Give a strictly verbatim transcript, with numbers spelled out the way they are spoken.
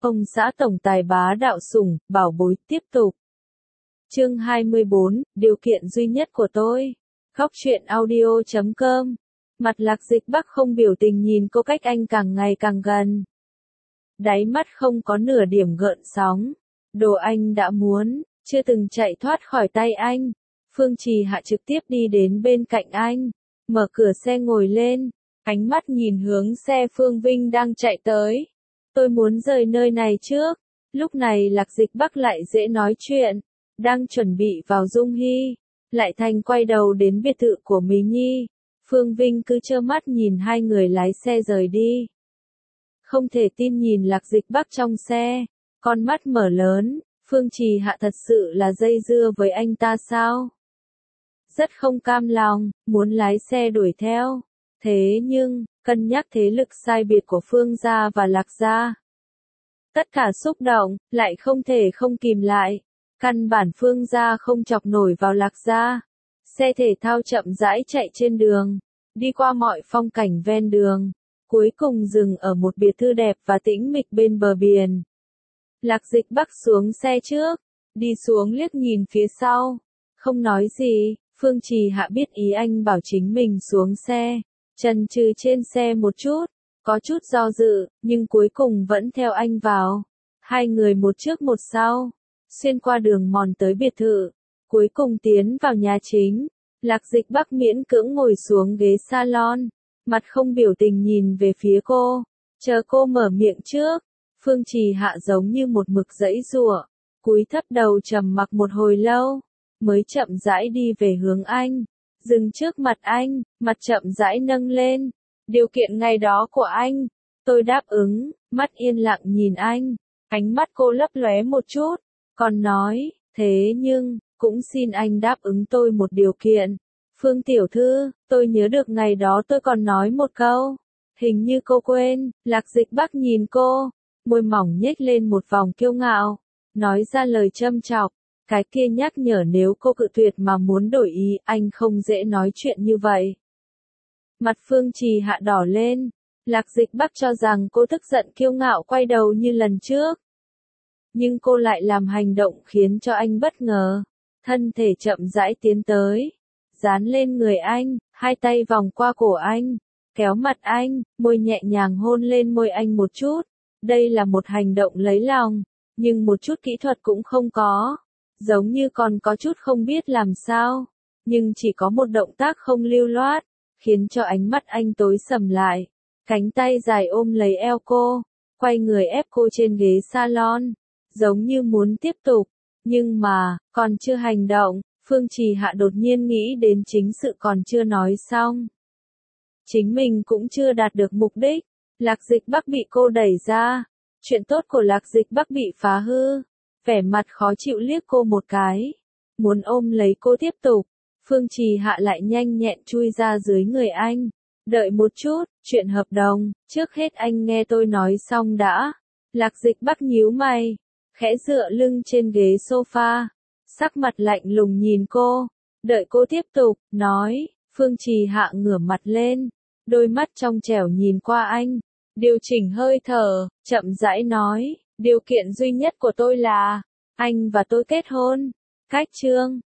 Ông xã tổng tài bá đạo sủng, bảo bối, tiếp tục. Chương hai mươi bốn, điều kiện duy nhất của tôi. Góc truyện audio chấm com. Mặt Lạc Dịch Bắc không biểu tình nhìn cô cách anh càng ngày càng gần. Đáy mắt không có nửa điểm gợn sóng. Đồ anh đã muốn, chưa từng chạy thoát khỏi tay anh. Phương Trì Hạ trực tiếp đi đến bên cạnh anh, mở cửa xe ngồi lên, ánh mắt nhìn hướng xe Phương Vinh đang chạy tới. Tôi muốn rời nơi này trước. Lúc này Lạc Dịch Bắc lại dễ nói chuyện, đang chuẩn bị vào Dung Hy, lại thành quay đầu đến biệt thự của Mỹ Nhi. Phương Vinh cứ trơ mắt nhìn hai người lái xe rời đi. Không thể tin nhìn Lạc Dịch Bắc trong xe, con mắt mở lớn, Phương Trì Hạ thật sự là dây dưa với anh ta sao? Rất không cam lòng, muốn lái xe đuổi theo. Thế nhưng, cân nhắc thế lực sai biệt của Phương gia và Lạc gia. Tất cả xúc động, lại không thể không kìm lại. Căn bản Phương gia không chọc nổi vào Lạc gia. Xe thể thao chậm rãi chạy trên đường, đi qua mọi phong cảnh ven đường, cuối cùng dừng ở một biệt thự đẹp và tĩnh mịch bên bờ biển. Lạc Dịch Bắc xuống xe trước, đi xuống liếc nhìn phía sau, không nói gì. Phương Trì Hạ biết ý anh bảo chính mình xuống xe, chần chừ trên xe một chút, có chút do dự, nhưng cuối cùng vẫn theo anh vào. Hai người một trước một sau, xuyên qua đường mòn tới biệt thự, cuối cùng tiến vào nhà chính. Lạc Dịch Bắc miễn cưỡng ngồi xuống ghế salon, mặt không biểu tình nhìn về phía cô, chờ cô mở miệng trước. Phương Trì Hạ giống như một mực giãy giụa, cúi thấp đầu trầm mặc một hồi lâu, mới chậm rãi đi về hướng anh, dừng trước mặt anh, mặt chậm rãi nâng lên. Điều kiện ngày đó của anh, tôi đáp ứng. Mắt yên lặng nhìn anh, ánh mắt cô lấp lóe một chút, còn nói, thế nhưng, cũng xin anh đáp ứng tôi một điều kiện. Phương tiểu thư, tôi nhớ được ngày đó tôi còn nói một câu, hình như cô quên. Lạc Dịch Bắc nhìn cô, môi mỏng nhếch lên một vòng kiêu ngạo, nói ra lời châm chọc. Cái kia nhắc nhở nếu cô cự tuyệt mà muốn đổi ý, anh không dễ nói chuyện như vậy. Mặt Phương Trì Hạ đỏ lên, Lạc Dịch Bắc cho rằng cô tức giận kiêu ngạo quay đầu như lần trước. Nhưng cô lại làm hành động khiến cho anh bất ngờ, thân thể chậm rãi tiến tới, dán lên người anh, hai tay vòng qua cổ anh, kéo mặt anh, môi nhẹ nhàng hôn lên môi anh một chút. Đây là một hành động lấy lòng, nhưng một chút kỹ thuật cũng không có. Giống như còn có chút không biết làm sao, nhưng chỉ có một động tác không lưu loát, khiến cho ánh mắt anh tối sầm lại. Cánh tay dài ôm lấy eo cô, quay người ép cô trên ghế salon, giống như muốn tiếp tục, nhưng mà, còn chưa hành động, Phương Trì Hạ đột nhiên nghĩ đến chính sự còn chưa nói xong. Chính mình cũng chưa đạt được mục đích, Lạc Dịch Bắc bị cô đẩy ra, chuyện tốt của Lạc Dịch Bắc bị phá hư. Vẻ mặt khó chịu liếc cô một cái, muốn ôm lấy cô tiếp tục. Phương Trì Hạ lại nhanh nhẹn chui ra dưới người anh. Đợi một chút, chuyện hợp đồng, trước hết anh nghe tôi nói xong đã. Lạc Dịch Bắc nhíu mày, khẽ dựa lưng trên ghế sofa, sắc mặt lạnh lùng nhìn cô. Đợi cô tiếp tục, nói. Phương Trì Hạ ngửa mặt lên, đôi mắt trong trẻo nhìn qua anh, điều chỉnh hơi thở, chậm rãi nói. Điều kiện duy nhất của tôi là, anh và tôi kết hôn. Cách chương,